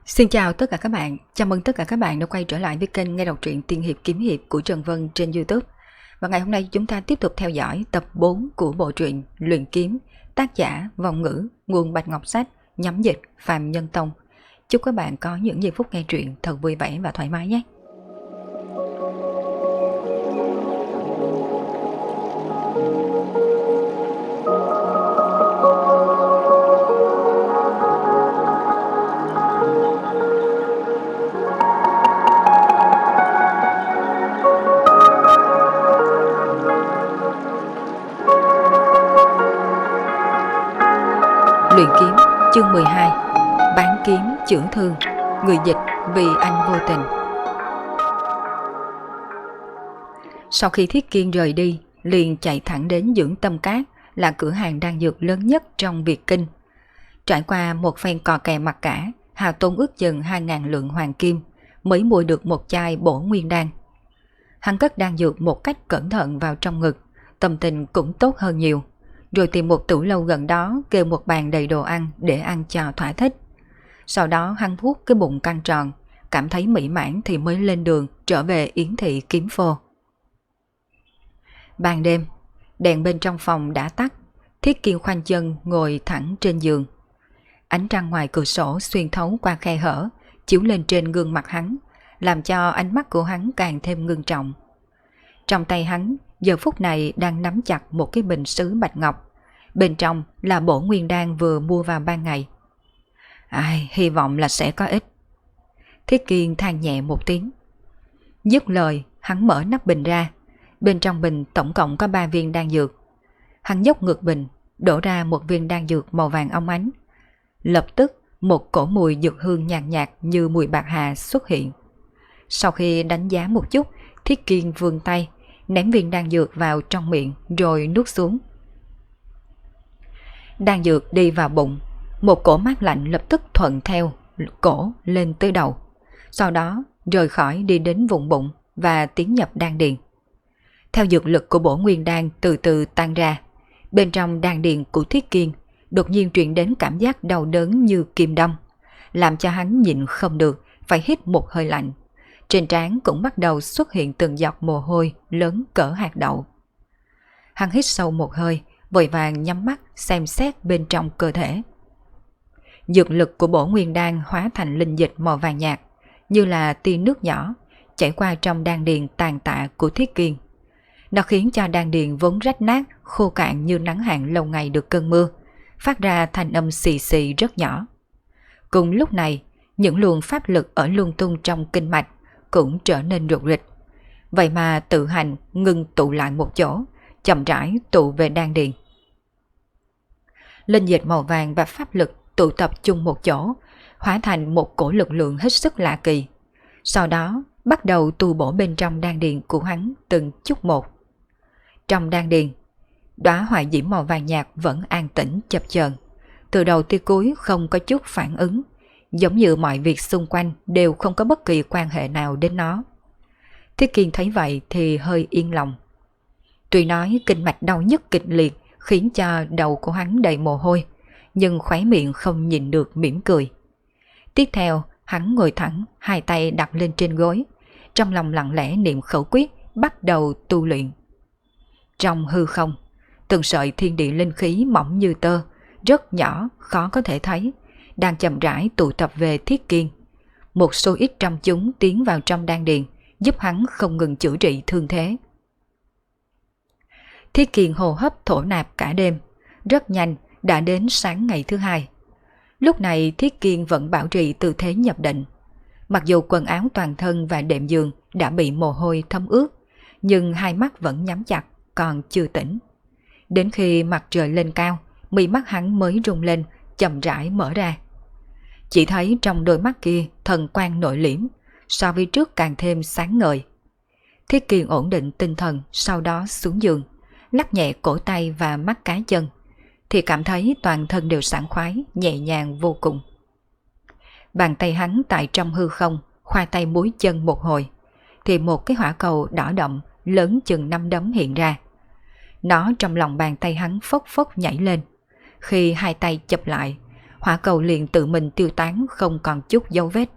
Xin chào tất cả các bạn, chào mừng tất cả các bạn đã quay trở lại với kênh nghe đọc truyện tiên hiệp kiếm hiệp của Trần Vân trên YouTube. Và ngày hôm nay chúng ta tiếp tục theo dõi tập 4 của bộ truyện Luyện Kiếm, tác giả Vong Ngữ, nguồn Bạch Ngọc Sách, nhóm dịch Phạm Nhân Tông. Chúc các bạn có những giây phút nghe truyện thật vui vẻ và thoải mái nhé. Luyện Kiếm chương 12, Bán kiếm chữa thương, người dịch Vì Anh Vô Tình. Sau khi Thiết Kiên rời đi, liền chạy thẳng đến Dưỡng Tâm Cát, là cửa hàng đan dược lớn nhất trong Việt Kinh. Trải qua một phen cò kè mặc cả, hao tốn ước chừng 2.000 lượng hoàng kim mới mua được một chai bổ nguyên đan. Hắn cất đan dược một cách cẩn thận vào trong ngực, tâm tình cũng tốt hơn nhiều. Rồi tìm một tủ lâu gần đó kêu một bàn đầy đồ ăn để ăn cho thỏa thích. Sau đó hắn vuốt cái bụng căng tròn, cảm thấy mỹ mãn thì mới lên đường trở về Yến Thị Kiếm Phô. Ban đêm, đèn bên trong phòng đã tắt, Thiết Kiên khoanh chân ngồi thẳng trên giường. Ánh trăng ngoài cửa sổ xuyên thấu qua khe hở, chiếu lên trên gương mặt hắn, làm cho ánh mắt của hắn càng thêm ngưng trọng. Trong tay hắn giờ phút này đang nắm chặt một cái bình sứ bạch ngọc, bên trong là bổ nguyên đan vừa mua vào ban ngày. Hy vọng là sẽ có ích. Thiết Kiên than nhẹ một tiếng. Dứt lời, hắn mở nắp bình ra. Bên trong bình tổng cộng có 3 viên đan dược. Hắn dốc ngược bình, đổ ra một viên đan dược màu vàng óng ánh. Lập tức, một cổ mùi dược hương nhàn nhạt như mùi bạc hà xuất hiện. Sau khi đánh giá một chút, Thiết Kiên vươn tay, ném viên đan dược vào trong miệng rồi nuốt xuống. Đan dược đi vào bụng, một cổ mát lạnh lập tức thuận theo cổ lên tới đầu, sau đó rời khỏi đi đến vùng bụng và tiến nhập đan điền. Theo dược lực của bổ nguyên đan từ từ tan ra, bên trong đan điền của Thiết Kiên đột nhiên truyền đến cảm giác đau đớn như kim đâm, làm cho hắn nhịn không được phải hít một hơi lạnh. Trên trán cũng bắt đầu xuất hiện từng giọt mồ hôi lớn cỡ hạt đậu. Hắn hít sâu một hơi, vội vàng nhắm mắt xem xét bên trong cơ thể. Dược lực của bổ nguyên đan hóa thành linh dịch màu vàng nhạt, như là tia nước nhỏ, chảy qua trong đan điền tàn tạ của Thiết Kiên. Nó khiến cho đan điền vốn rách nát, khô cạn như nắng hạn lâu ngày được cơn mưa, phát ra thanh âm xì xì rất nhỏ. Cùng lúc này, những luồng pháp lực ở lung tung trong kinh mạch cũng trở nên rục rịch. Vậy mà tự hành ngừng tụ lại một chỗ, chậm rãi tụ về đan điền. Linh dịch màu vàng và pháp lực tụ tập chung một chỗ, hóa thành một cổ lực lượng hết sức lạ kỳ. Sau đó bắt đầu tu bổ bên trong đan điền của hắn từng chút một. Trong đan điền, đóa hỏa diễm màu vàng nhạt vẫn an tĩnh chập chờn, từ đầu tới cuối không có chút phản ứng, giống như mọi việc xung quanh đều không có bất kỳ quan hệ nào đến nó. Thiết Kiên thấy vậy thì hơi yên lòng. Tuy nói kinh mạch đau nhức kịch liệt khiến cho đầu của hắn đầy mồ hôi, nhưng khóe miệng không nhìn được mỉm cười. Tiếp theo, hắn ngồi thẳng, hai tay đặt lên trên gối, trong lòng lặng lẽ niệm khẩu quyết, bắt đầu tu luyện. Trong hư không, từng sợi thiên địa linh khí mỏng như tơ, rất nhỏ, khó có thể thấy, đang chậm rãi tụ tập về Thiết Kiên. Một số ít trong chúng tiến vào trong đan điền, giúp hắn không ngừng chữa trị thương thế. Thiết Kiên hô hấp thổ nạp cả đêm, rất nhanh đã đến sáng ngày thứ hai. Lúc này Thiết Kiên vẫn bảo trì tư thế nhập định. Mặc dù quần áo toàn thân và đệm giường đã bị mồ hôi thấm ướt, nhưng hai mắt vẫn nhắm chặt, còn chưa tỉnh. Đến khi mặt trời lên cao, mí mắt hắn mới rung lên, chậm rãi mở ra. Chỉ thấy trong đôi mắt kia thần quang nội liễm, so với trước càng thêm sáng ngời. Thiết Kiên ổn định tinh thần, sau đó xuống giường, lắc nhẹ cổ tay và mắt cá chân, thì cảm thấy toàn thân đều sảng khoái, nhẹ nhàng vô cùng. Bàn tay hắn tại trong hư không, khoa tay múi chân một hồi, thì một cái hỏa cầu đỏ đậm lớn chừng 5 đấm hiện ra. Nó trong lòng bàn tay hắn phốc phốc nhảy lên. Khi hai tay chụp lại, hỏa cầu liền tự mình tiêu tán không còn chút dấu vết.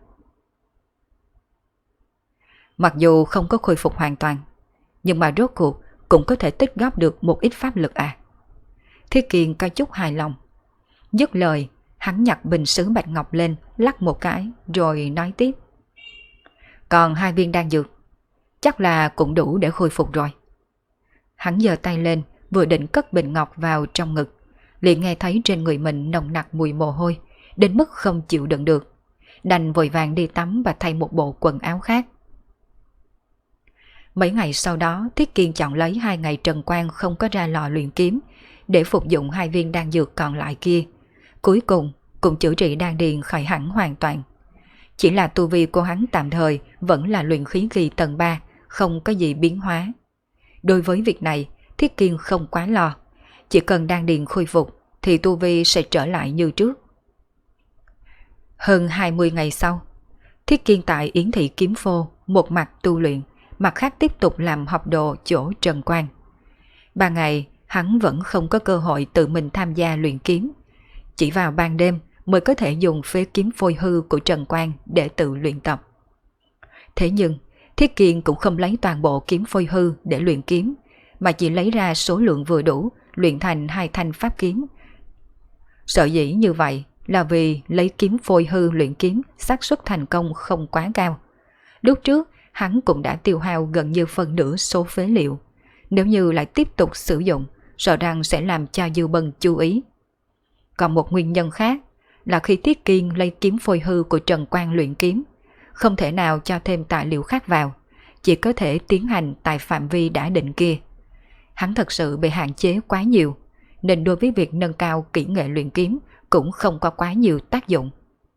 Mặc dù không có khôi phục hoàn toàn, nhưng mà rốt cuộc cũng có thể tích góp được một ít pháp lực à. Thiết Kiên có chút hài lòng. Dứt lời, hắn nhặt bình sứ bạch ngọc lên, lắc một cái rồi nói tiếp. Còn 2 viên đan dược, chắc là cũng đủ để khôi phục rồi. Hắn giơ tay lên, vừa định cất bình ngọc vào trong ngực, liền nghe thấy trên người mình nồng nặc mùi mồ hôi, đến mức không chịu đựng được. Đành vội vàng đi tắm và thay một bộ quần áo khác. Mấy ngày sau đó, Thiết Kiên chọn lấy 2 ngày trần quan không có ra lò luyện kiếm để phục dụng 2 viên đan dược còn lại kia. Cuối cùng cũng chữa trị đan điền khỏi hẳn hoàn toàn. Chỉ là tu vi của hắn tạm thời vẫn là luyện khí kỳ tầng 3, không có gì biến hóa. Đối với việc này, Thiết Kiên không quá lo. Chỉ cần đan điền khôi phục thì tu vi sẽ trở lại như trước. Hơn 20 ngày sau, Thiết Kiên tại Yến Thị Kiếm Phô một mặt tu luyện, mặt khác tiếp tục làm học đồ chỗ Trần Quan. 3 ngày hắn vẫn không có cơ hội tự mình tham gia luyện kiếm. Chỉ vào ban đêm mới có thể dùng phế kiếm phôi hư của Trần Quan để tự luyện tập. Thế nhưng, Thiết Kiên cũng không lấy toàn bộ kiếm phôi hư để luyện kiếm, mà chỉ lấy ra số lượng vừa đủ luyện thành 2 thanh pháp kiếm. Sở dĩ như vậy là vì lấy kiếm phôi hư luyện kiếm xác suất thành công không quá cao. Lúc trước hắn cũng đã tiêu hao gần như phần nửa số phế liệu. Nếu như lại tiếp tục sử dụng, sợ rằng sẽ làm cho Dư Bân chú ý. Còn một nguyên nhân khác là khi Thiết Kiên lấy kiếm phôi hư của Trần Quan luyện kiếm, không thể nào cho thêm tài liệu khác vào, chỉ có thể tiến hành tại phạm vi đã định kia. Hắn thật sự bị hạn chế quá nhiều, nên đối với việc nâng cao kỹ nghệ luyện kiếm cũng không có quá nhiều tác dụng.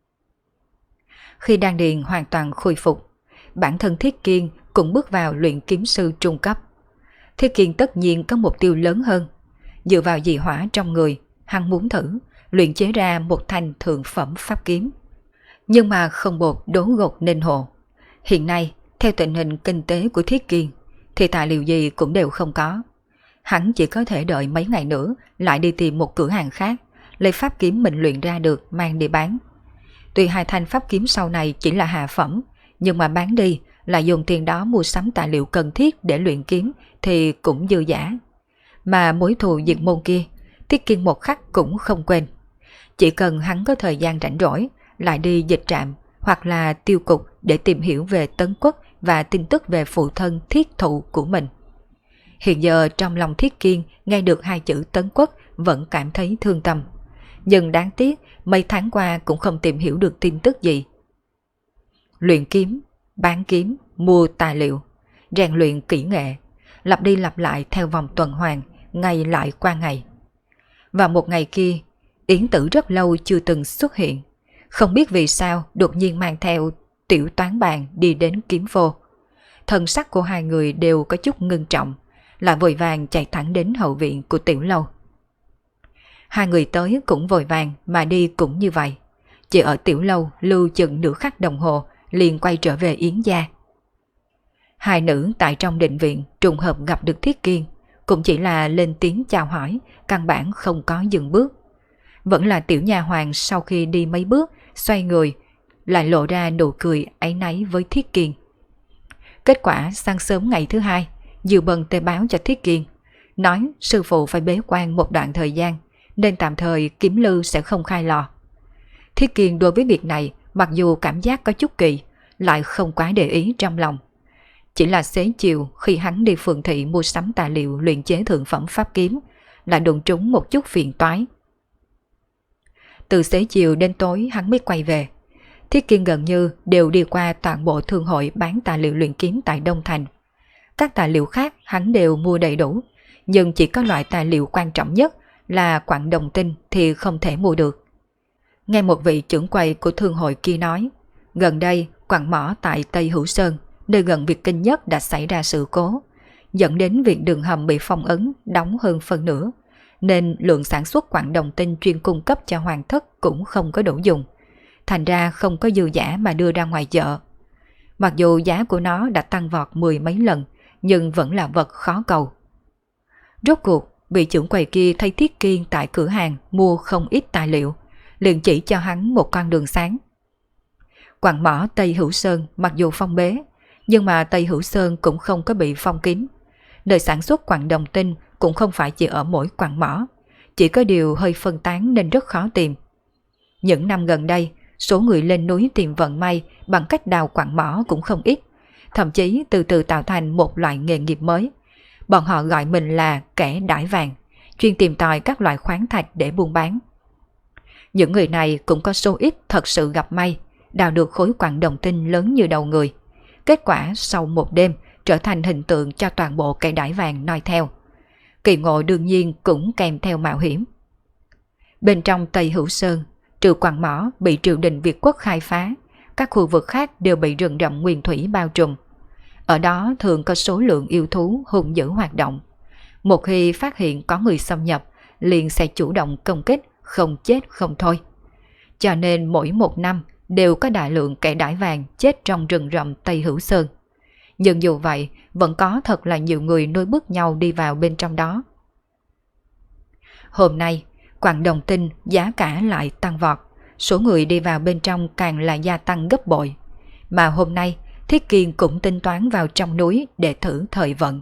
Khi đan điền hoàn toàn khôi phục, bản thân Thiết Kiên cũng bước vào luyện kiếm sư trung cấp. Thiết Kiên tất nhiên có mục tiêu lớn hơn. Dựa vào dị hỏa trong người, hắn muốn thử luyện chế ra một thanh thượng phẩm pháp kiếm. Nhưng mà không bột đố gột nên hồ. Hiện nay, theo tình hình kinh tế của Thiết Kiên, thì tài liệu gì cũng đều không có. Hắn chỉ có thể đợi mấy ngày nữa lại đi tìm một cửa hàng khác, lấy pháp kiếm mình luyện ra được mang đi bán. Tuy 2 thanh pháp kiếm sau này chỉ là hạ phẩm, nhưng mà bán đi là dùng tiền đó mua sắm tài liệu cần thiết để luyện kiếm thì cũng dư giả. Mà mối thù diệt môn kia, Thiết Kiên một khắc cũng không quên. Chỉ cần hắn có thời gian rảnh rỗi, lại đi dịch trạm hoặc là tiêu cục để tìm hiểu về Tấn Quốc và tin tức về phụ thân Thiết Thụ của mình. Hiện giờ trong lòng Thiết Kiên nghe được 2 chữ Tấn Quốc vẫn cảm thấy thương tâm. Nhưng đáng tiếc mấy tháng qua cũng không tìm hiểu được tin tức gì. Luyện kiếm, bán kiếm, mua tài liệu, rèn luyện kỹ nghệ, lặp đi lặp lại theo vòng tuần hoàn, ngày lại qua ngày. Và một ngày kia, Yến Tử rất lâu chưa từng xuất hiện, không biết vì sao đột nhiên mang theo Tiểu Toán Bàn đi đến kiếm phô. Thần sắc của 2 người đều có chút ngưng trọng, là vội vàng chạy thẳng đến hậu viện của Tiểu Lâu. 2 người tới cũng vội vàng mà đi cũng như vậy. Chỉ ở Tiểu Lâu lưu chừng nửa khắc đồng hồ liền quay trở về Yến gia. 2 nữ tại trong định viện trùng hợp gặp được Thiết Kiên, cũng chỉ là lên tiếng chào hỏi, căn bản không có dừng bước. Vẫn là tiểu nha hoàng sau khi đi mấy bước, xoay người, lại lộ ra nụ cười áy náy với Thiết Kiên. Kết quả sáng sớm ngày thứ 2, Dư Bân tê báo cho Thiết Kiên, nói sư phụ phải bế quan một đoạn thời gian, nên tạm thời kiếm lư sẽ không khai lò. Thiết Kiên đối với việc này mặc dù cảm giác có chút kỳ, lại không quá để ý trong lòng. Chỉ là xế chiều khi hắn đi phường thị mua sắm tài liệu luyện chế thượng phẩm pháp kiếm, lại đụng trúng một chút phiền toái. Từ xế chiều đến tối hắn mới quay về. Thiết Kiên gần như đều đi qua toàn bộ thương hội bán tài liệu luyện kiếm tại Đông Thành. Các tài liệu khác hắn đều mua đầy đủ, nhưng chỉ có loại tài liệu quan trọng nhất là quặng đồng tinh thì không thể mua được. Nghe một vị trưởng quầy của thương hội kia nói, gần đây quặng mỏ tại Tây Hữu Sơn, nơi gần Việt Kinh nhất đã xảy ra sự cố, dẫn đến việc đường hầm bị phong ấn đóng hơn phần nửa, nên lượng sản xuất quặng đồng tinh chuyên cung cấp cho hoàng thất cũng không có đủ dùng. Thành ra không có dư giả mà đưa ra ngoài chợ. Mặc dù giá của nó đã tăng vọt 10 mấy lần, nhưng vẫn là vật khó cầu. Rốt cuộc, vị trưởng quầy kia thấy Thiết Kiên tại cửa hàng mua không ít tài liệu, liền chỉ cho hắn một con đường sáng. Quặng mỏ Tây Hữu Sơn mặc dù phong bế, nhưng mà Tây Hữu Sơn cũng không có bị phong kín. Nơi sản xuất quặng đồng tinh cũng không phải chỉ ở mỗi quặng mỏ, chỉ có điều hơi phân tán nên rất khó tìm. Những năm gần đây, số người lên núi tìm vận may bằng cách đào quặng mỏ cũng không ít, thậm chí từ từ tạo thành một loại nghề nghiệp mới. Bọn họ gọi mình là kẻ đãi vàng, chuyên tìm tòi các loại khoáng thạch để buôn bán. Những người này cũng có số ít thật sự gặp may, đào được khối quặng đồng tinh lớn như đầu người. Kết quả sau một đêm trở thành hình tượng cho toàn bộ kẻ đãi vàng noi theo. Kỳ ngộ đương nhiên cũng kèm theo mạo hiểm. Bên trong Tây Hữu Sơn, trừ quặng mỏ bị triều đình Việt Quốc khai phá, các khu vực khác đều bị rừng rậm nguyên thủy bao trùm. Ở đó thường có số lượng yêu thú hung dữ hoạt động. Một khi phát hiện có người xâm nhập, liền sẽ chủ động công kích, không chết không thôi. Cho nên mỗi một năm đều có đại lượng kẻ đãi vàng chết trong rừng rậm Tây Hữu Sơn. Nhưng dù vậy, vẫn có thật là nhiều người nối bước nhau đi vào bên trong đó. Hôm nay, quặng đồng tinh giá cả lại tăng vọt, số người đi vào bên trong càng là gia tăng gấp bội. Mà hôm nay, Thiết Kiên cũng tính toán vào trong núi để thử thời vận.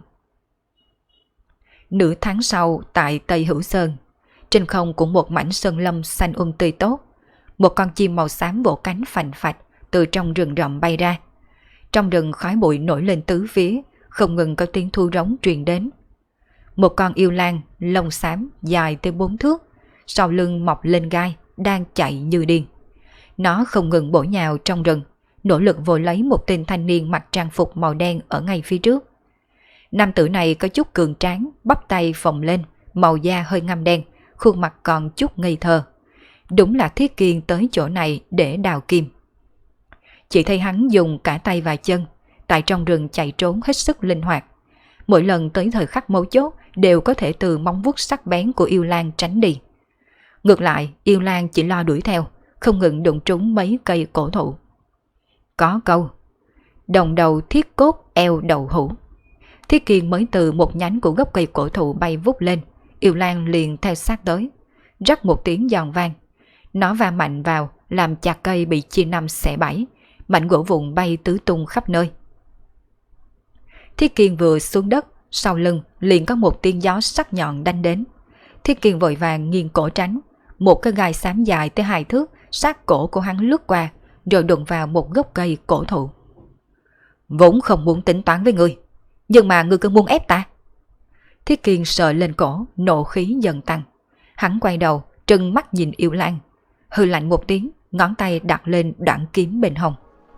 Nửa tháng sau tại Tây Hữu Sơn, trên không của một mảnh sơn lâm xanh tươi tốt, một con chim màu xám vỗ cánh phành phạch từ trong rừng rậm bay ra. Trong rừng khói bụi nổi lên tứ phía, không ngừng có tiếng thu rống truyền đến. Một con yêu lang lông xám dài tới 4 thước, sau lưng mọc lên gai, đang chạy như điên. Nó không ngừng bổ nhào trong rừng, nỗ lực vồ lấy một tên thanh niên mặc trang phục màu đen ở ngay phía trước. Nam tử này có chút cường tráng, bắp tay phồng lên, màu da hơi ngăm đen, khuôn mặt còn chút ngây thơ. Đúng là Thiết Kiên tới chỗ này để đào kim. Chỉ thấy hắn dùng cả tay và chân, tại trong rừng chạy trốn hết sức linh hoạt. Mỗi lần tới thời khắc mấu chốt đều có thể từ móng vuốt sắc bén của yêu lang tránh đi. Ngược lại, yêu lang chỉ lo đuổi theo, không ngừng đụng trúng mấy cây cổ thụ. Có câu, đồng đầu thiết cốt eo đầu hũ. Thiết Kiên mới từ một nhánh của gốc cây cổ thụ bay vút lên, yêu lang liền theo sát tới. Rắc một tiếng giòn vang, nó va mạnh vào làm chạc cây bị chia năm xẻ bảy, mảnh gỗ vụn bay tứ tung khắp nơi. Thiết Kiên vừa xuống đất, sau lưng liền có một tiếng gió sắc nhọn đánh đến. Thiết Kiên vội vàng nghiêng cổ tránh, một cái gai xám dài tới 2 thước sát cổ của hắn lướt qua, rồi đụng vào một gốc cây cổ thụ. Vốn không muốn tính toán với ngươi, nhưng mà ngươi cứ muốn ép ta. Thiết Kiên sờ lên cổ, nộ khí dần tăng. Hắn quay đầu, trừng mắt nhìn yêu lang, hừ lạnh một tiếng, ngón tay đặt lên đoạn kiếm bên hông.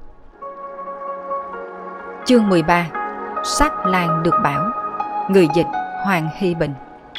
Chương 13. Sát lang được bảo. Người dịch Hoàng Hy Bình.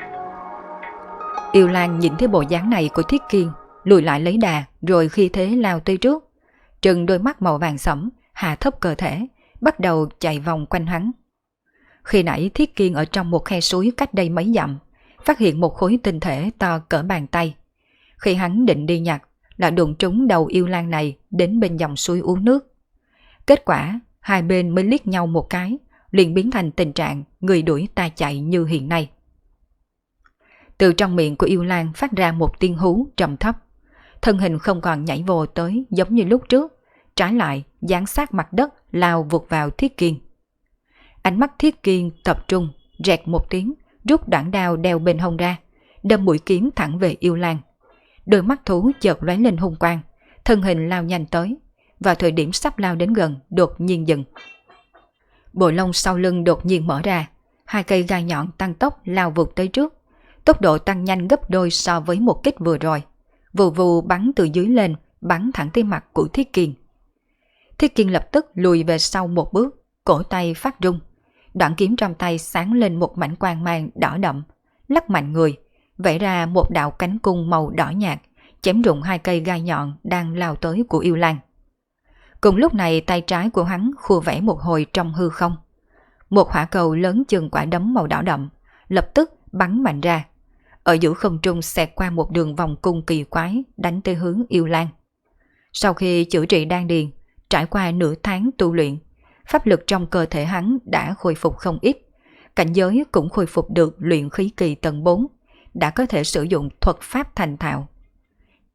Yêu lang nhìn thấy bộ dáng này của Thiết Kiên, lùi lại lấy đà, rồi khi thế lao tới trước. Trừng đôi mắt màu vàng sẫm, hạ thấp cơ thể, bắt đầu chạy vòng quanh hắn. Khi nãy Thiết Kiên ở trong một khe suối cách đây mấy dặm, phát hiện một khối tinh thể to cỡ bàn tay. Khi hắn định đi nhặt, đã đụng trúng đầu yêu lang này đến bên dòng suối uống nước. Kết quả, hai bên mới liếc nhau một cái, liền biến thành tình trạng người đuổi ta chạy như hiện nay. Từ trong miệng của yêu lang phát ra một tiếng hú trầm thấp. Thân hình không còn nhảy vồ tới giống như lúc trước, trái lại dán sát mặt đất lao vụt vào Thiết Kiên. Ánh mắt Thiết Kiên tập trung, rẹt một tiếng, rút đoạn đao đeo bên hông ra, đâm mũi kiếm thẳng về yêu lang. Đôi mắt thú chợt lóe lên hung quang, thân hình lao nhanh tới. Vào thời điểm sắp lao đến gần, đột nhiên dừng. Bộ lông sau lưng đột nhiên mở ra, 2 cây gai nhọn tăng tốc lao vụt tới trước. Tốc độ tăng nhanh gấp đôi so với một kích vừa rồi. Vù vù bắn từ dưới lên, bắn thẳng tới mặt của Thiết Kiên. Thiết Kiên lập tức lùi về sau một bước, cổ tay phát rung. Đoạn kiếm trong tay sáng lên một mảnh quang mang đỏ đậm, lắc mạnh người, vẽ ra một đạo cánh cung màu đỏ nhạt, chém rụng 2 cây gai nhọn đang lao tới của yêu lang. Cùng lúc này tay trái của hắn khua vẽ một hồi trong hư không. Một hỏa cầu lớn chừng quả đấm màu đỏ đậm, lập tức bắn mạnh ra. Ở giữa không trung xẹt qua một đường vòng cung kỳ quái đánh tới hướng yêu lang. Sau khi chữa trị đan điền, trải qua nửa tháng tu luyện, pháp lực trong cơ thể hắn đã khôi phục không ít. Cảnh giới cũng khôi phục được luyện khí kỳ tầng 4, đã có thể sử dụng thuật pháp thành thạo.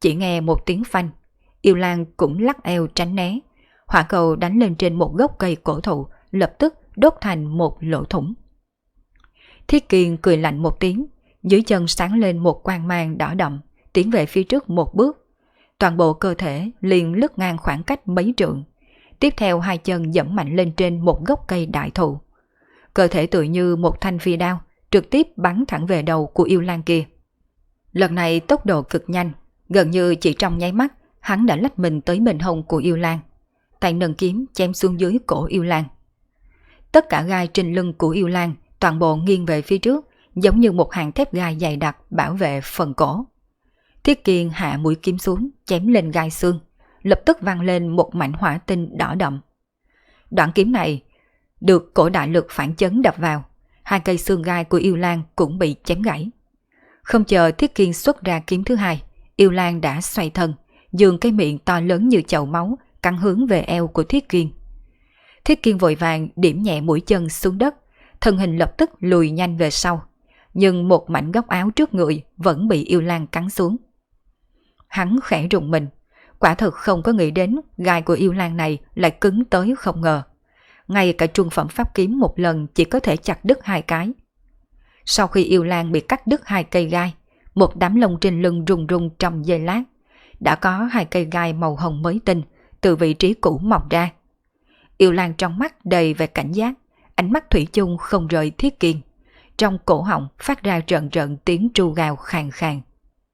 Chỉ nghe một tiếng phanh, yêu lang cũng lắc eo tránh né. Hỏa cầu đánh lên trên một gốc cây cổ thụ, lập tức đốt thành một lỗ thủng. Thiết Kiên cười lạnh một tiếng, dưới chân sáng lên một quang mang đỏ đậm, tiến về phía trước một bước. Toàn bộ cơ thể liền lướt ngang khoảng cách mấy trượng. Tiếp theo hai chân giẫm mạnh lên trên một gốc cây đại thụ. Cơ thể tựa như một thanh phi đao, trực tiếp bắn thẳng về đầu của yêu lang kia. Lần này tốc độ cực nhanh, gần như chỉ trong nháy mắt, hắn đã lách mình tới bên hông của yêu lang. Tay nâng kiếm chém xuống dưới cổ yêu lang. Tất cả gai trên lưng của yêu lang toàn bộ nghiêng về phía trước, giống như một hàng thép gai dày đặc bảo vệ phần cổ. Thiết Kiên hạ mũi kiếm xuống, chém lên gai xương, lập tức vang lên một mảnh hỏa tinh đỏ đậm. Đoạn kiếm này được cổ đại lực phản chấn đập vào, hai cây xương gai của yêu lang cũng bị chém gãy. Không chờ Thiết Kiên xuất ra kiếm thứ hai, yêu lang đã xoay thân, dường cái miệng to lớn như chậu máu cắn hướng về eo của Thiết Kiên. Thiết Kiên vội vàng điểm nhẹ mũi chân xuống đất, thân hình lập tức lùi nhanh về sau, nhưng một mảnh góc áo trước người vẫn bị yêu lang cắn xuống. Hắn khẽ rùng mình, quả thực không có nghĩ đến gai của yêu lang này lại cứng tới không ngờ. Ngay cả trung phẩm pháp kiếm một lần chỉ có thể chặt đứt hai cái. Sau khi yêu lang bị cắt đứt hai cây gai, một đám lông trên lưng rung rung trong giây lát, đã có hai cây gai màu hồng mới tinh từ vị trí cũ mọc ra. Yêu lang trong mắt đầy vẻ cảnh giác, ánh mắt thủy chung không rời Thiết Kiên. Trong cổ họng phát ra rợn rợn tiếng tru gào khàn khàn.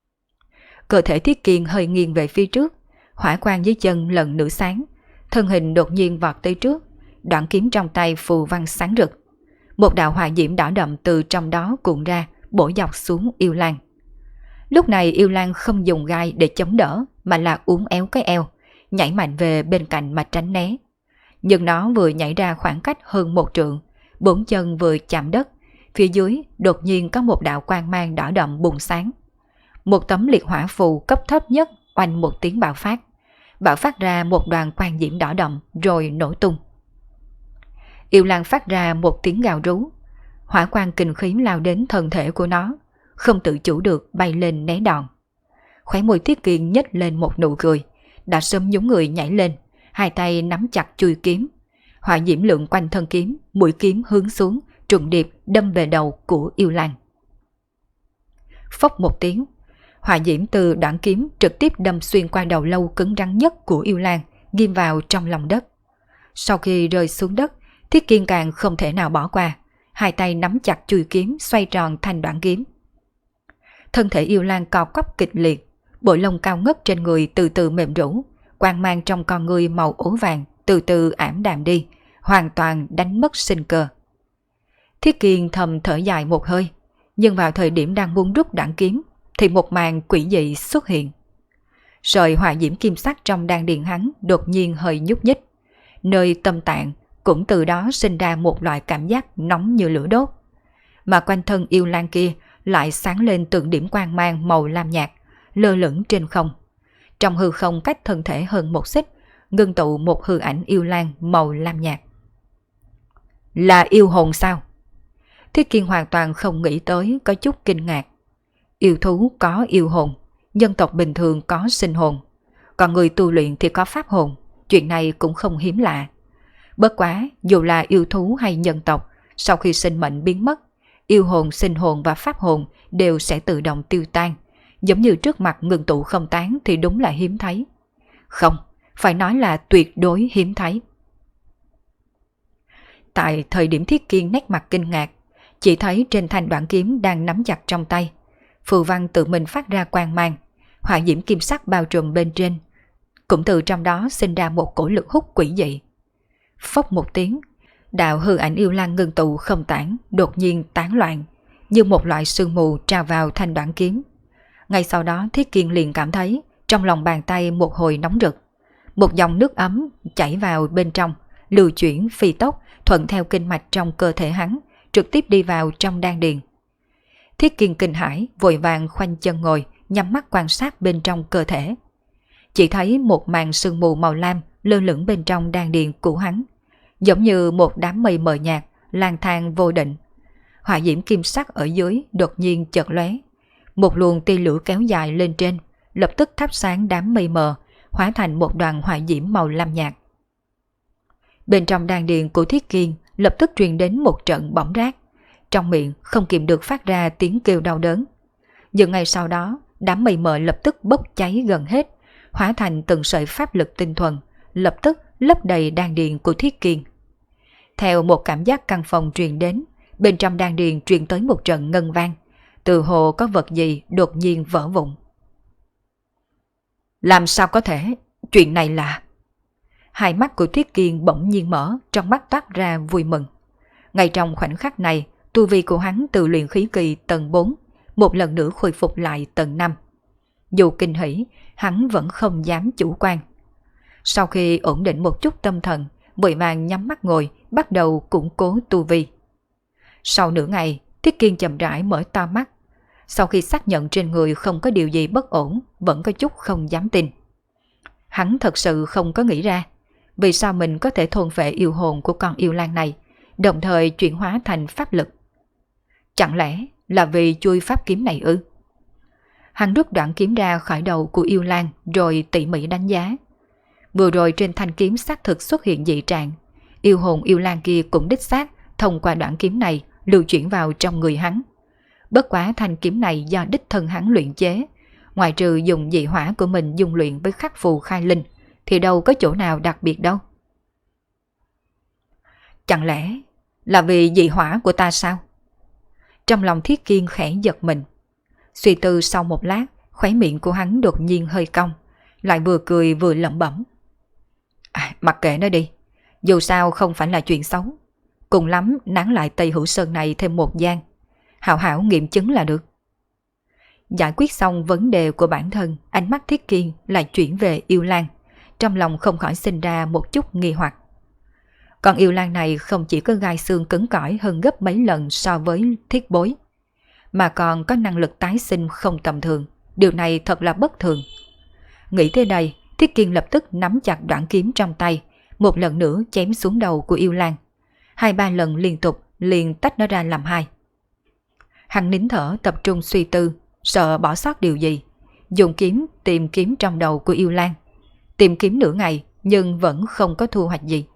Cơ thể Thiết Kiên hơi nghiêng về phía trước, hỏa quang dưới chân lần nữa sáng, thân hình đột nhiên vọt tới trước, đoạn kiếm trong tay phù văn sáng rực. Một đạo hỏa diễm đỏ đậm từ trong đó cuộn ra, bổ dọc xuống yêu lang. Lúc này yêu lang không dùng gai để chống đỡ, mà là uốn éo cái eo, nhảy mạnh về bên cạnh mà tránh né. Nhưng nó vừa nhảy ra khoảng cách hơn 1 trượng, 4 chân vừa chạm đất, phía dưới đột nhiên có một đạo quang mang đỏ đậm bùng sáng. Một tấm liệt hỏa phù cấp thấp nhất oanh một tiếng bạo phát ra một đoàn quang diễm đỏ đậm rồi nổ tung. Yêu lang phát ra một tiếng gào rú, hỏa quang kinh khí lao đến thân thể của nó, không tự chủ được bay lên né đòn. Khóe môi Thiết Kiên nhếch lên một nụ cười, đã sớm nhún người nhảy lên, hai tay nắm chặt chuôi kiếm. Hỏa diễm lượn quanh thân kiếm, mũi kiếm hướng xuống, trùng điệp đâm về đầu của yêu lang. Phốc một tiếng, hỏa diễm từ đoạn kiếm trực tiếp đâm xuyên qua đầu lâu cứng rắn nhất của yêu lang, ghim vào trong lòng đất. Sau khi rơi xuống đất, Thiết Kiên càng không thể nào bỏ qua, hai tay nắm chặt chuôi kiếm xoay tròn thành đoạn kiếm. Thân thể yêu lang co quắp kịch liệt, bộ lông cao ngất trên người từ từ mềm rũ, quang mang trong con người màu ố vàng từ từ ảm đạm đi, hoàn toàn đánh mất sinh cơ. Thiết Kiên thầm thở dài một hơi, nhưng vào thời điểm đang muốn rút đoạn kiếm thì một màn quỷ dị xuất hiện. Sợi hỏa diễm kim sắc trong đan điền hắn đột nhiên hơi nhúc nhích, nơi tâm tạng cũng từ đó sinh ra một loại cảm giác nóng như lửa đốt. Mà quanh thân yêu lang kia lại sáng lên từng điểm quang mang màu lam nhạt, lơ lửng trên không. Trong hư không cách thân thể hơn 1 xích, ngưng tụ một hư ảnh yêu lang màu lam nhạt. Là yêu hồn sao? Thiết Kiên hoàn toàn không nghĩ tới, có chút kinh ngạc. Yêu thú có yêu hồn, nhân tộc bình thường có sinh hồn, còn người tu luyện thì có pháp hồn, chuyện này cũng không hiếm lạ. Bất quá, dù là yêu thú hay nhân tộc, sau khi sinh mệnh biến mất, yêu hồn, sinh hồn và pháp hồn đều sẽ tự động tiêu tan, giống như trước mặt ngừng tụ không tán thì đúng là hiếm thấy. Không, phải nói là tuyệt đối hiếm thấy. Tại thời điểm Thiết Kiên nét mặt kinh ngạc, chỉ thấy trên thanh đoạn kiếm đang nắm chặt trong tay, phù văn tự mình phát ra quang mang, hỏa diễm kim sắc bao trùm bên trên, cũng từ trong đó sinh ra một cổ lực hút quỷ dị. Phốc một tiếng, đạo hư ảnh yêu lang ngưng tụ không tán đột nhiên tán loạn, như một loại sương mù trào vào thanh đoạn kiếm. Ngay sau đó Thiết Kiên liền cảm thấy trong lòng bàn tay một hồi nóng rực, một dòng nước ấm chảy vào bên trong, lưu chuyển phi tốc thuận theo kinh mạch trong cơ thể hắn, trực tiếp đi vào trong đan điền. Thiết Kiên kinh hãi vội vàng khoanh chân ngồi, nhắm mắt quan sát bên trong cơ thể. Chỉ thấy một màn sương mù màu lam lơ lửng bên trong đan điền của hắn, giống như một đám mây mờ nhạt lang thang vô định. Hỏa diễm kim sắc ở dưới đột nhiên chợt lóe, một luồng tia lửa kéo dài lên trên, lập tức thắp sáng đám mây mờ, hóa thành một đoàn hỏa diễm màu lam nhạt. Bên trong đan điền của Thiết Kiên lập tức truyền đến một trận bỏng rát, trong miệng không kìm được phát ra tiếng kêu đau đớn. Nhưng ngay sau đó, đám mây mờ lập tức bốc cháy gần hết, hóa thành từng sợi pháp lực tinh thuần, lập tức lấp đầy đan điền của Thiết Kiên. Theo một cảm giác căng phòng truyền đến, bên trong đan điền truyền tới một trận ngân vang, từ hồ có vật gì đột nhiên vỡ vụn. Làm sao có thể? Chuyện này là... Hai mắt của Thiết Kiên bỗng nhiên mở, trong mắt toát ra vui mừng. Ngay trong khoảnh khắc này, tu vi của hắn từ luyện khí kỳ tầng 4 một lần nữa khôi phục lại tầng 5. Dù kinh hỉ, hắn vẫn không dám chủ quan. Sau khi ổn định một chút tâm thần, vội vàng nhắm mắt ngồi, bắt đầu củng cố tu vi. Sau nửa ngày, Thiết Kiên chậm rãi mở to mắt. Sau khi xác nhận trên người không có điều gì bất ổn, vẫn có chút không dám tin. Hắn thật sự không có nghĩ ra, vì sao mình có thể thôn vệ yêu hồn của con yêu lang này, đồng thời chuyển hóa thành pháp lực. Chẳng lẽ là vì chui pháp kiếm này ư? Hắn rút đoạn kiếm ra khỏi đầu của yêu lang rồi tỉ mỉ đánh giá. Vừa rồi trên thanh kiếm xác thực xuất hiện dị trạng, yêu hồn yêu lang kia cũng đích xác thông qua đoạn kiếm này lưu chuyển vào trong người hắn. Bất quá thanh kiếm này do đích thân hắn luyện chế, ngoài trừ dùng dị hỏa của mình dung luyện với khắc phù khai linh, thì đâu có chỗ nào đặc biệt đâu. Chẳng lẽ là vì dị hỏa của ta sao? Trong lòng Thiết Kiên khẽ giật mình. Suy tư sau một lát, khóe miệng của hắn đột nhiên hơi cong, lại vừa cười vừa lẩm bẩm. Mặc kệ nó đi, dù sao không phải là chuyện xấu. Cùng lắm nán lại Tây Hữu Sơn này thêm một gian, hảo hảo nghiệm chứng là được. Giải quyết xong vấn đề của bản thân, ánh mắt Thiết Kiên lại chuyển về yêu lang, trong lòng không khỏi sinh ra một chút nghi hoặc. Con yêu lang này không chỉ có gai xương cứng cỏi hơn gấp mấy lần so với Thiết Bối, mà còn có năng lực tái sinh không tầm thường, điều này thật là bất thường. Nghĩ tới đây, Thiết Kiên lập tức nắm chặt đoạn kiếm trong tay, một lần nữa chém xuống đầu của yêu lang. 2-3 lần liên tục liền tách nó ra làm hai. Hắn nín thở tập trung suy tư, sợ bỏ sót điều gì, dùng kiếm tìm kiếm trong đầu của yêu lang. Tìm kiếm nửa ngày nhưng vẫn không có thu hoạch gì.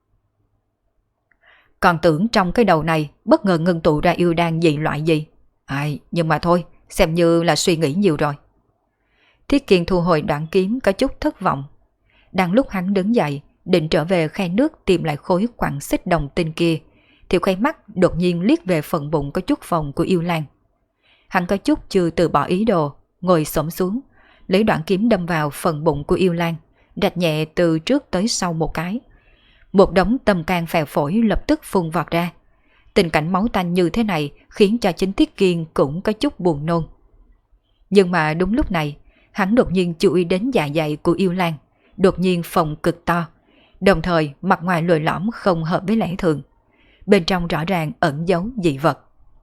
Còn tưởng trong cái đầu này bất ngờ ngưng tụ ra yêu đan dị loại gì. Nhưng mà thôi, xem như là suy nghĩ nhiều rồi. Thiết Kiên thu hồi đoạn kiếm có chút thất vọng. Đang lúc hắn đứng dậy, định trở về khe nước tìm lại khối quặng xích đồng tinh kia, thì khoe mắt đột nhiên liếc về phần bụng có chút phồng của yêu lang. Hắn có chút chưa từ bỏ ý đồ, ngồi xổm xuống, lấy đoạn kiếm đâm vào phần bụng của yêu lang, rạch nhẹ từ trước tới sau một cái. Một đống tâm can phèo phổi lập tức phun vọt ra. Tình cảnh máu tanh như thế này khiến cho chính Thiết Kiên cũng có chút buồn nôn. Nhưng mà đúng lúc này, hắn đột nhiên chú ý đến dạ dày của yêu lang, đột nhiên phồng cực to, đồng thời mặt ngoài lồi lõm không hợp với lẽ thường. Bên trong rõ ràng ẩn giấu dị vật.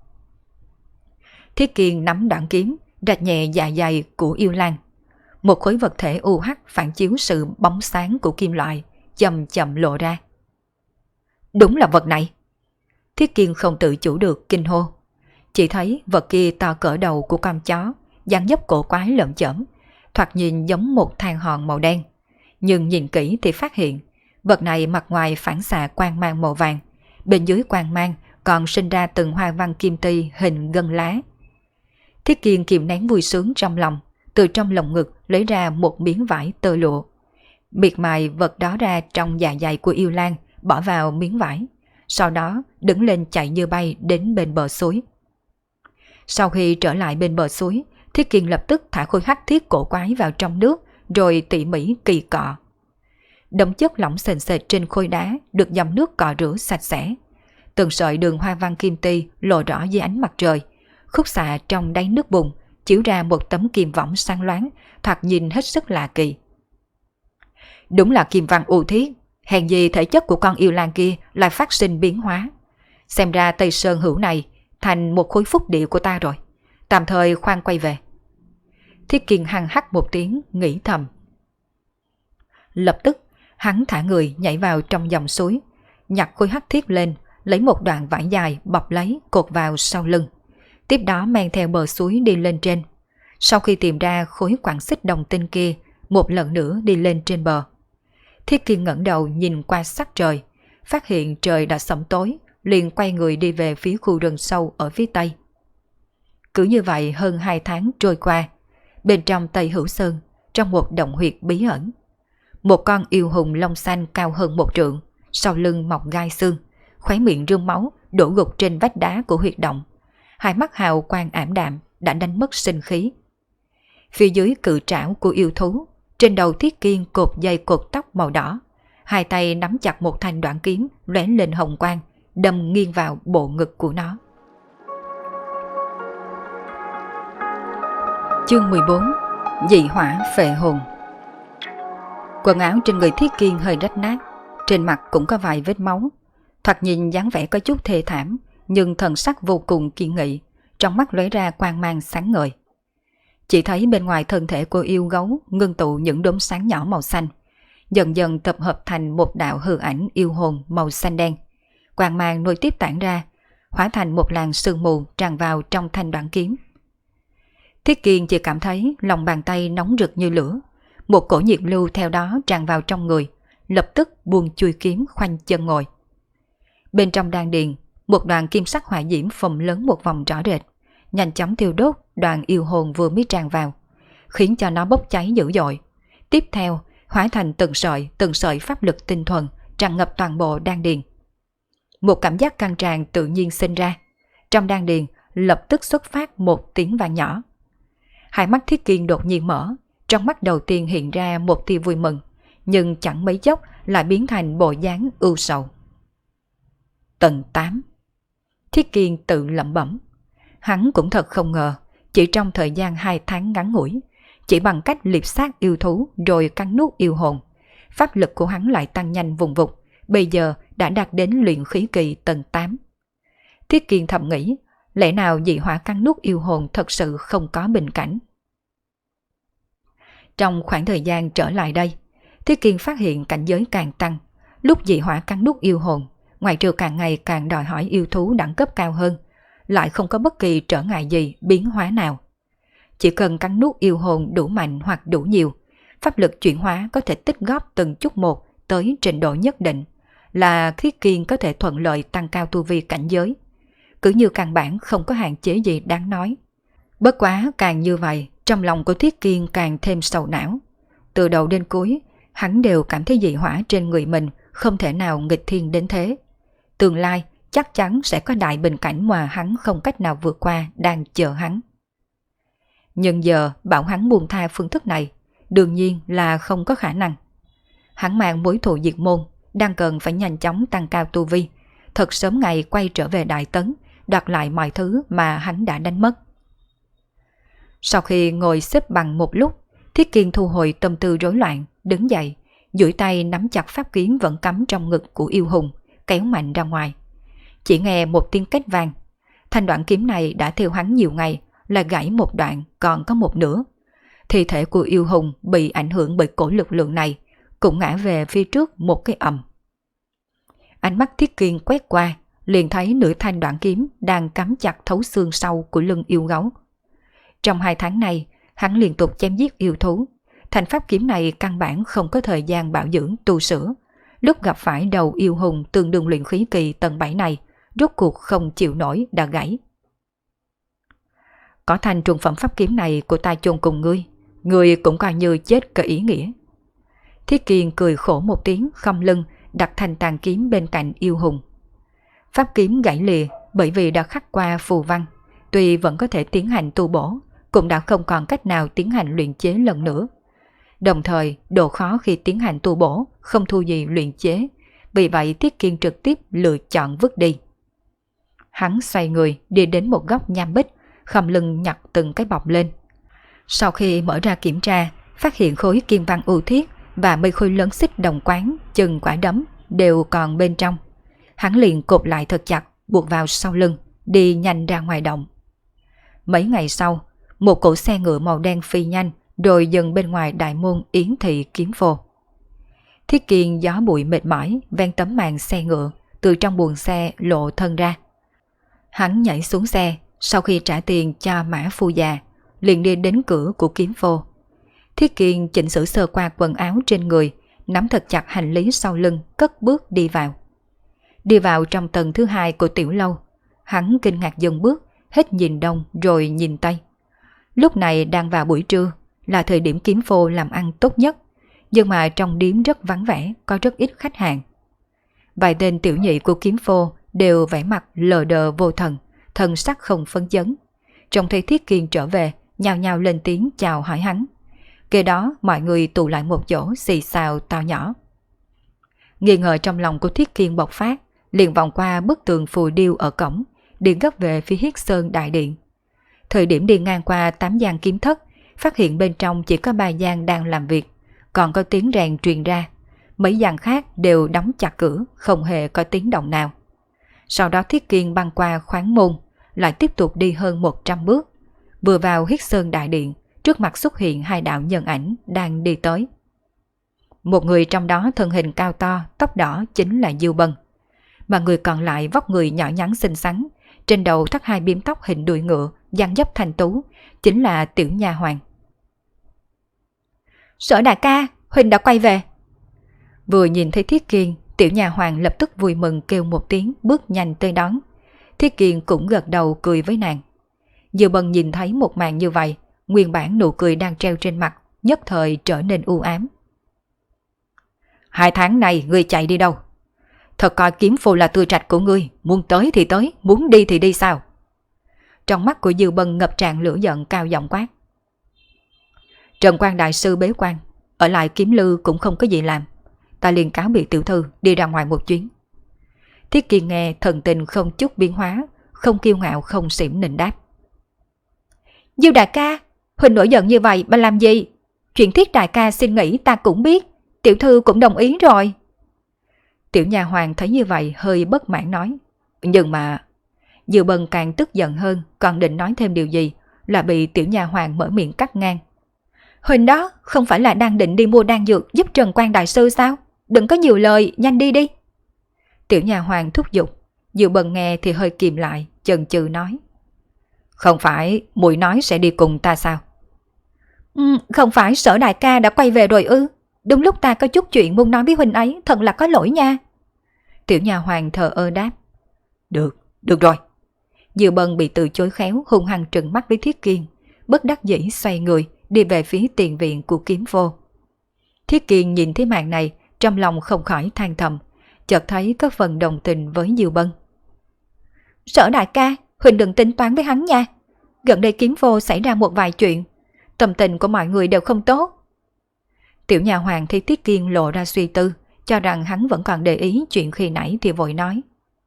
Thiết Kiên nắm đoạn kiếm, rạch nhẹ dạ dày của yêu lang. Một khối vật thể UH phản chiếu sự bóng sáng của kim loại, chậm chậm lộ ra. Đúng là vật này. Thiết Kiên không tự chủ được kinh hô. Chỉ thấy vật kia to cỡ đầu của con chó, dáng dấp cổ quái lởm chởm, thoạt nhìn giống một than hòn màu đen. Nhưng nhìn kỹ thì phát hiện, vật này mặt ngoài phản xạ quang mang màu vàng, bên dưới quang mang còn sinh ra từng hoa văn kim ti hình gân lá. Thiết Kiên kìm nén vui sướng trong lòng, từ trong lồng ngực lấy ra một miếng vải tơ lụa, miệt mài vật đó ra trong dạ dày của yêu lang, bỏ vào miếng vải, sau đó đứng lên chạy như bay đến bên bờ suối. Sau khi trở lại bên bờ suối, Thiết Kiên lập tức thả khối hắc thiết cổ quái vào trong nước, rồi tỉ mỉ kỳ cọ. Đống chất lỏng sền sệt trên khối đá được dòng nước cọ rửa sạch sẽ. Từng sợi đường hoa văn kim ti lộ rõ dưới ánh mặt trời, khúc xạ trong đáy nước bùn, chiếu ra một tấm kim võng sáng loáng, thoạt nhìn hết sức lạ kỳ. Đúng là kim văn u thiết, hèn gì thể chất của con yêu lang kia lại phát sinh biến hóa. Xem ra Tây Sơn hữu này thành một khối phúc địa của ta rồi, tạm thời khoan quay về. Thiết Kiên hăng hắc một tiếng, nghĩ thầm. Lập tức, hắn thả người nhảy vào trong dòng suối, nhặt khối hắc thiết lên, lấy một đoạn vải dài bọc lấy cột vào sau lưng. Tiếp đó men theo bờ suối đi lên trên. Sau khi tìm ra khối quặng xích đồng tinh kia, một lần nữa đi lên trên bờ. Thiết Kiên ngẩng đầu nhìn qua sắc trời, phát hiện trời đã sẫm tối, liền quay người đi về phía khu rừng sâu ở phía tây. Cứ như vậy hơn 2 tháng trôi qua, bên trong Tây Hữu Sơn, trong một động huyệt bí ẩn, một con yêu hùng lông xanh cao hơn 1 trượng, sau lưng mọc gai xương, khóe miệng rơm máu đổ gục trên vách đá của huyệt động, hai mắt hào quang ảm đạm đã đánh mất sinh khí. Phía dưới cự trảo của yêu thú, trên đầu Thiết Kiên cột dây cột tóc màu đỏ, hai tay nắm chặt một thanh đoạn kiếm lóe lên hồng quang, đâm nghiêng vào bộ ngực của nó. Chương 14. Dị hỏa phệ hồn. Quần áo trên người Thiết Kiên hơi rách nát, trên mặt cũng có vài vết máu, thoạt nhìn dáng vẻ có chút thê thảm, nhưng thần sắc vô cùng kiên nghị, trong mắt lóe ra quang mang sáng ngời. Chỉ thấy bên ngoài thân thể của yêu gấu ngưng tụ những đốm sáng nhỏ màu xanh, dần dần tập hợp thành một đạo hư ảnh yêu hồn màu xanh đen. Quang mang nối tiếp tản ra, hóa thành một làn sương mù tràn vào trong thanh đoạn kiếm. Thiết Kiên chỉ cảm thấy lòng bàn tay nóng rực như lửa, một cổ nhiệt lưu theo đó tràn vào trong người, lập tức buông chuôi kiếm khoanh chân ngồi. Bên trong đan điền, một đoàn kim sắc hỏa diễm phồng lớn một vòng rõ rệt, nhanh chóng thiêu đốt đoàn yêu hồn vừa mới tràn vào, khiến cho nó bốc cháy dữ dội. Tiếp theo, hóa thành từng sợi pháp lực tinh thuần tràn ngập toàn bộ đan điền. Một cảm giác căng tràn tự nhiên sinh ra, trong đan điền lập tức xuất phát một tiếng vang nhỏ. Hai mắt Thiết Kiên đột nhiên mở, trong mắt đầu tiên hiện ra một tia vui mừng, nhưng chẳng mấy chốc lại biến thành bộ dáng ưu sầu. Tầng 8. Thiết Kiên tự lẩm bẩm. Hắn cũng thật không ngờ, chỉ trong thời gian 2 tháng ngắn ngủi, chỉ bằng cách liệp sát yêu thú rồi cắn nuốt yêu hồn, pháp lực của hắn lại tăng nhanh vùng vụt, bây giờ đã đạt đến luyện khí kỳ tầng 8. Thiết Kiên thầm nghĩ, lẽ nào dị hỏa cắn nuốt yêu hồn thật sự không có bình cảnh? Trong khoảng thời gian trở lại đây, Thiết Kiên phát hiện cảnh giới càng tăng, lúc dị hỏa cắn nuốt yêu hồn, ngoại trừ càng ngày càng đòi hỏi yêu thú đẳng cấp cao hơn, lại không có bất kỳ trở ngại gì biến hóa nào. Chỉ cần cắn nuốt yêu hồn đủ mạnh hoặc đủ nhiều, pháp lực chuyển hóa có thể tích góp từng chút một tới trình độ nhất định, là Thiết Kiên có thể thuận lợi tăng cao tu vi cảnh giới. Cứ như căn bản không có hạn chế gì đáng nói. Bất quá càng như vậy, trong lòng của Thiết Kiên càng thêm sầu não. Từ đầu đến cuối, hắn đều cảm thấy dị hỏa trên người mình không thể nào nghịch thiên đến thế. Tương lai chắc chắn sẽ có đại bình cảnh mà hắn không cách nào vượt qua đang chờ hắn. Nhưng giờ bảo hắn buông tha phương thức này, đương nhiên là không có khả năng. Hắn mang mối thù diệt môn, đang cần phải nhanh chóng tăng cao tu vi, thật sớm ngày quay trở về Đại Tấn, đoạt lại mọi thứ mà hắn đã đánh mất. Sau khi ngồi xếp bằng một lúc, Thiết Kiên thu hồi tâm tư rối loạn, đứng dậy, duỗi tay nắm chặt pháp kiếm vẫn cắm trong ngực của yêu hùng, kéo mạnh ra ngoài. Chỉ nghe một tiếng két vang, thanh đoạn kiếm này đã theo hắn nhiều ngày, là gãy một đoạn còn có một nửa. Thi thể của yêu hùng bị ảnh hưởng bởi cổ lực lượng này, cũng ngã về phía trước một cái ầm. Ánh mắt Thiết Kiên quét qua, liền thấy nửa thanh đoạn kiếm đang cắm chặt thấu xương sâu của lưng yêu gấu. Trong 2 tháng này, hắn liên tục chém giết yêu thú, thanh pháp kiếm này căn bản không có thời gian bảo dưỡng tu sửa. Lúc gặp phải đầu yêu hùng tương đương luyện khí kỳ tầng 7 này, rốt cuộc không chịu nổi đã gãy. Có thanh trùng phẩm pháp kiếm này của ta chôn cùng ngươi cũng coi như chết có ý nghĩa. Thiết Kiên cười khổ một tiếng, khom lưng đặt thanh tàn kiếm bên cạnh yêu hùng. Pháp kiếm gãy lìa bởi vì đã khắc qua phù văn, tuy vẫn có thể tiến hành tu bổ, cũng đã không còn cách nào tiến hành luyện chế lần nữa. Đồng thời, độ khó khi tiến hành tu bổ không thua gì luyện chế, vì vậy Thiết Kiên trực tiếp lựa chọn vứt đi. Hắn xoay người đi đến một góc nham bích, khom lưng nhặt từng cái bọc lên. Sau khi mở ra kiểm tra, phát hiện khối kim văn ưu thiết và mấy khối lớn xích đồng quán, chừng quả đấm đều còn bên trong. Hắn liền cột lại thật chặt, buộc vào sau lưng, đi nhanh ra ngoài động. Mấy ngày sau, một cỗ xe ngựa màu đen phi nhanh, rồi dừng bên ngoài đại môn Yến Thị Kiếm Phô. Thiết Kiên gió bụi mệt mỏi, ven tấm màn xe ngựa, từ trong buồng xe lộ thân ra. Hắn nhảy xuống xe, sau khi trả tiền cho mã phu già, liền đi đến cửa của kiếm phô. Thiết Kiên chỉnh sửa sơ qua quần áo trên người, nắm thật chặt hành lý sau lưng, cất bước đi vào. Đi vào trong tầng thứ 2 của tiểu lâu, hắn kinh ngạc dừng bước, hết nhìn đông rồi nhìn tây. Lúc này đang vào buổi trưa, là thời điểm kiếm phô làm ăn tốt nhất, nhưng mà trong điếm rất vắng vẻ, có rất ít khách hàng. Vài tên tiểu nhị của kiếm phô đều vẻ mặt lờ đờ vô thần, thần sắc không phấn chấn. Trông thấy Thiết Kiên trở về, nhao nhao lên tiếng chào hỏi hắn. Kế đó mọi người tụ lại một chỗ xì xào to nhỏ. Nghi ngờ trong lòng của Thiết Kiên bộc phát, liền vòng qua bức tường phù điêu ở cổng, đi gấp về phía Hiết Sơn đại điện. Thời điểm đi ngang qua 8 gian kiếm thất, phát hiện bên trong chỉ có 3 gian đang làm việc, còn có tiếng rèn truyền ra. Mấy gian khác đều đóng chặt cửa, không hề có tiếng động nào. Sau đó Thiết Kiên băng qua khoáng môn, lại tiếp tục đi hơn 100 bước. Vừa vào Hiết Sơn đại điện, trước mặt xuất hiện 2 đạo nhân ảnh đang đi tới. Một người trong đó thân hình cao to, tóc đỏ chính là Diêu Bân, mà người còn lại vóc người nhỏ nhắn xinh xắn, trên đầu thắt 2 bím tóc hình đuôi ngựa, dáng dấp thanh tú, chính là Tiểu Nha Hoàng. Sở đại ca, huynh đã quay về. Vừa nhìn thấy Thiết Kiên, Tiểu Nha Hoàng lập tức vui mừng kêu một tiếng, bước nhanh tới đón. Thiết Kiên cũng gật đầu cười với nàng. Diêu Bân nhìn thấy một màn như vậy, nguyên bản nụ cười đang treo trên mặt, nhất thời trở nên u ám. 2 tháng này ngươi chạy đi đâu? Thật coi kiếm phô là tư trạch của ngươi, muốn tới thì tới, muốn đi thì đi sao? Trong mắt của Diêu Bân ngập tràn lửa giận, cao giọng quát. Trần Quan đại sư bế quan, ở lại kiếm lư cũng không có gì làm, ta liền cáo biệt tiểu thư đi ra ngoài một chuyến. Thiết Kiên nghe thần tình không chút biến hóa, không kiêu ngạo không xỉm nịnh đáp. Diêu đại ca, huynh nổi giận như vậy mà làm gì? Chuyện Thiết đại ca xin nghỉ ta cũng biết, tiểu thư cũng đồng ý rồi. Tiểu Nha Hoàng thấy như vậy hơi bất mãn nói. Nhưng mà... Diêu Bân càng tức giận hơn, còn định nói thêm điều gì, là bị Tiểu Nha Hoàng mở miệng cắt ngang. Huynh đó không phải là đang định đi mua đan dược giúp Trần Quan đại sư sao? Đừng có nhiều lời, nhanh đi đi. Tiểu Nha Hoàng thúc giục. Diêu Bân nghe thì hơi kìm lại, chần chừ nói. Không phải muội nói sẽ đi cùng ta sao? Không phải Sở đại ca đã quay về rồi ư? Đúng lúc ta có chút chuyện muốn nói với huynh ấy, thật là có lỗi nha. Tiểu Nha Hoàng thờ ơ đáp. Được rồi. Diêu Bân bị từ chối khéo, hung hăng trừng mắt với Thiết Kiên, bất đắc dĩ xoay người đi về phía tiền viện của kiếm phô. Thiết Kiên nhìn thấy màn này, trong lòng không khỏi than thầm, chợt thấy có phần đồng tình với Diêu Bân. Sở đại ca, huynh đừng tính toán với hắn nha. Gần đây kiếm phô xảy ra một vài chuyện, tâm tình của mọi người đều không tốt. Tiểu Nha Hoàng thấy Thiết Kiên lộ ra suy tư, cho rằng hắn vẫn còn để ý chuyện khi nãy thì vội nói.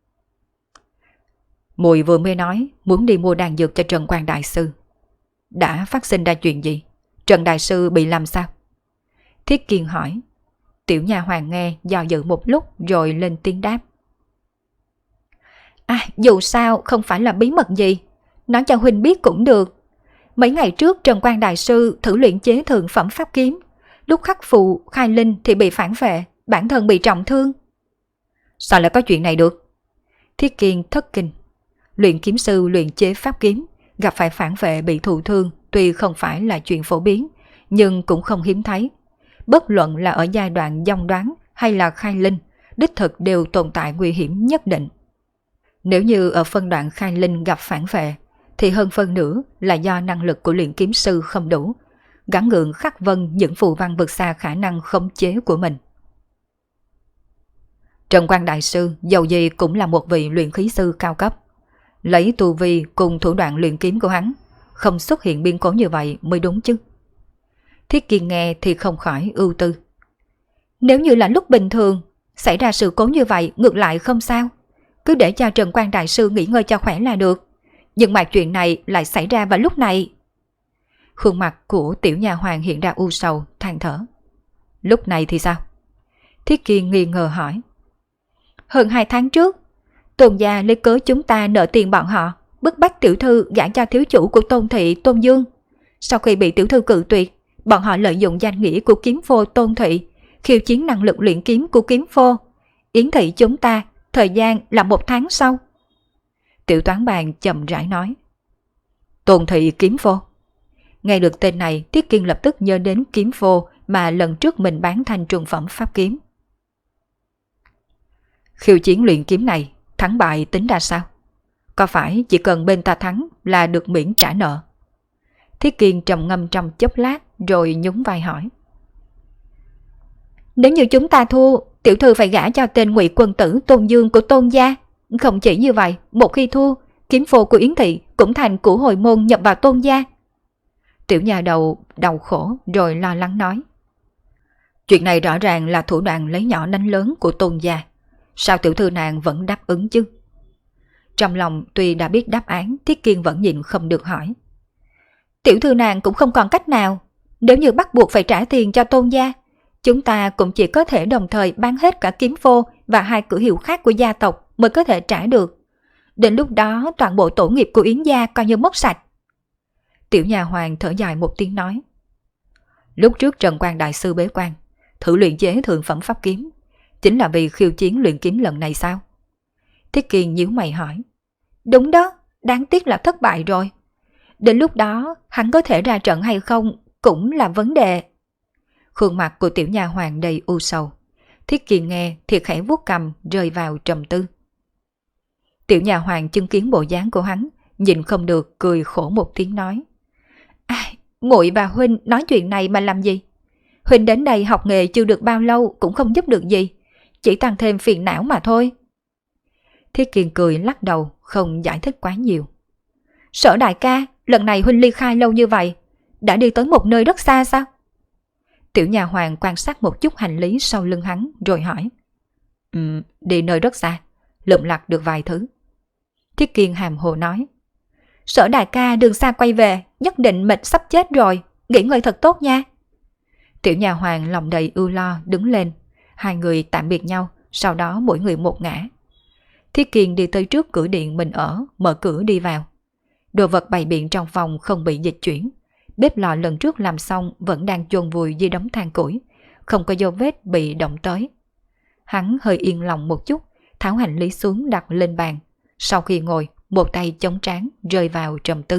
Muội vừa mới nói muốn đi mua đan dược cho Trần Quan đại sư. Đã phát sinh ra chuyện gì? Trần đại sư bị làm sao? Thiết Kiên hỏi. Tiểu Nha Hoàng nghe do dự một lúc rồi lên tiếng đáp. Dù sao không phải là bí mật gì, nói cho huynh biết cũng được. Mấy ngày trước Trần Quan đại sư thử luyện chế thượng phẩm pháp kiếm, lúc khắc phụ khai linh thì bị phản vệ, bản thân bị trọng thương. Sao lại có chuyện này được? Thiết Kiên thất kinh. Luyện kiếm sư luyện chế pháp kiếm, gặp phải phản vệ bị thụ thương tuy không phải là chuyện phổ biến, nhưng cũng không hiếm thấy. Bất luận là ở giai đoạn dông đoán hay là khai linh, đích thực đều tồn tại nguy hiểm nhất định. Nếu như ở phân đoạn khai linh gặp phản vệ, thì hơn phân nửa là do năng lực của luyện kiếm sư không đủ, gắng gượng khắc vân những phù văn vượt xa khả năng khống chế của mình. Trần Quan đại sư dầu gì cũng là một vị luyện khí sư cao cấp. Lấy tu vi cùng thủ đoạn luyện kiếm của hắn, không xuất hiện biến cố như vậy mới đúng chứ. Thiết Kiên nghe thì không khỏi ưu tư. Nếu như là lúc bình thường, xảy ra sự cố như vậy ngược lại không sao. Cứ để cho Trần Quan đại sư nghỉ ngơi cho khỏe là được. Nhưng mà chuyện này lại xảy ra vào lúc này. Khuôn mặt của Tiểu Nha Hoàng hiện ra u sầu, than thở. Lúc này thì sao? Thiết Kiên nghi ngờ hỏi. Hơn 2 tháng trước, Tôn gia lấy cớ chúng ta nợ tiền bọn họ, bức bách tiểu thư gả cho thiếu chủ của Tôn thị Tôn Dương. Sau khi bị tiểu thư cự tuyệt, bọn họ lợi dụng danh nghĩa của kiếm phô Tôn thị, khiêu chiến năng lực luyện kiếm của kiếm phô. Yến thị chúng ta, thời gian là 1 tháng sau. Tiểu Toán Bàn chậm rãi nói. Tôn thị kiếm phô. Nghe được tên này, Tiết Kiên lập tức nhớ đến kiếm phô mà lần trước mình bán thành trường phẩm pháp kiếm. Khiêu chiến luyện kiếm này, thắng bại tính ra sao? Có phải chỉ cần bên ta thắng là được miễn trả nợ? Thiết Kiên trầm ngâm trong chốc lát rồi nhún vai hỏi. Nếu như chúng ta thua, tiểu thư phải gả cho tên ngụy quân tử Tôn Dương của Tôn gia. Không chỉ như vậy, một khi thua, kiếm phô của Yến Thị cũng thành của hồi môn nhập vào Tôn gia. Tiểu nhà đầu khổ rồi lo lắng nói. Chuyện này rõ ràng là thủ đoạn lấy nhỏ đánh lớn của Tôn gia. Sao tiểu thư nàng vẫn đáp ứng chứ? Trong lòng tuy đã biết đáp án, Thiết Kiên vẫn nhịn không được hỏi. Tiểu thư nàng cũng không còn cách nào. Nếu như bắt buộc phải trả tiền cho Tôn gia, chúng ta cũng chỉ có thể đồng thời bán hết cả kiếm phô và 2 cửa hiệu khác của gia tộc mới có thể trả được. Đến lúc đó toàn bộ tổ nghiệp của Yến gia coi như mất sạch. Tiểu nhà hoàng thở dài một tiếng nói. Lúc trước Trần Quan đại sư bế quan, thử luyện chế thượng phẩm pháp kiếm, chính là vì khiêu chiến luyện kiếm lần này sao? Thiết Kiên nhíu mày hỏi. Đúng đó, đáng tiếc là thất bại rồi. Đến lúc đó hắn có thể ra trận hay không cũng là vấn đề. Khuôn mặt của tiểu nhà hoàng đầy u sầu. Thiết Kiên nghe thì khẽ vuốt cằm rơi vào trầm tư. Tiểu nhà hoàng chứng kiến bộ dáng của hắn, nhìn không được cười khổ một tiếng nói. Muội và huynh nói chuyện này mà làm gì? Huynh đến đây học nghề chưa được bao lâu cũng không giúp được gì, chỉ tăng thêm phiền não mà thôi. Thiết Kiên cười lắc đầu, không giải thích quá nhiều. Sở đại ca, lần này huynh ly khai lâu như vậy, đã đi tới một nơi rất xa sao? Tiểu nhà hoàng quan sát một chút hành lý sau lưng hắn rồi hỏi. Đi nơi rất xa, lượm lặt được vài thứ. Thiết Kiên hàm hồ nói. Sở đại ca đường xa quay về, nhất định mệt sắp chết rồi, nghỉ ngơi thật tốt nha. Tiểu nhà hoàng lòng đầy ưu lo đứng lên, 2 người tạm biệt nhau, sau đó mỗi người một ngã. Thiết Kiên đi tới trước cửa điện mình ở, mở cửa đi vào. Đồ vật bày biện trong phòng không bị dịch chuyển. Bếp lò lần trước làm xong vẫn đang chôn vùi dưới đống than củi, không có dấu vết bị động tới. Hắn hơi yên lòng một chút, tháo hành lý xuống đặt lên bàn. Sau khi ngồi, một tay chống trán rơi vào trầm tư.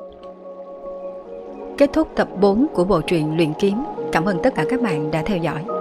Kết thúc tập 4 của bộ truyện Luyện Kiếm. Cảm ơn tất cả các bạn đã theo dõi.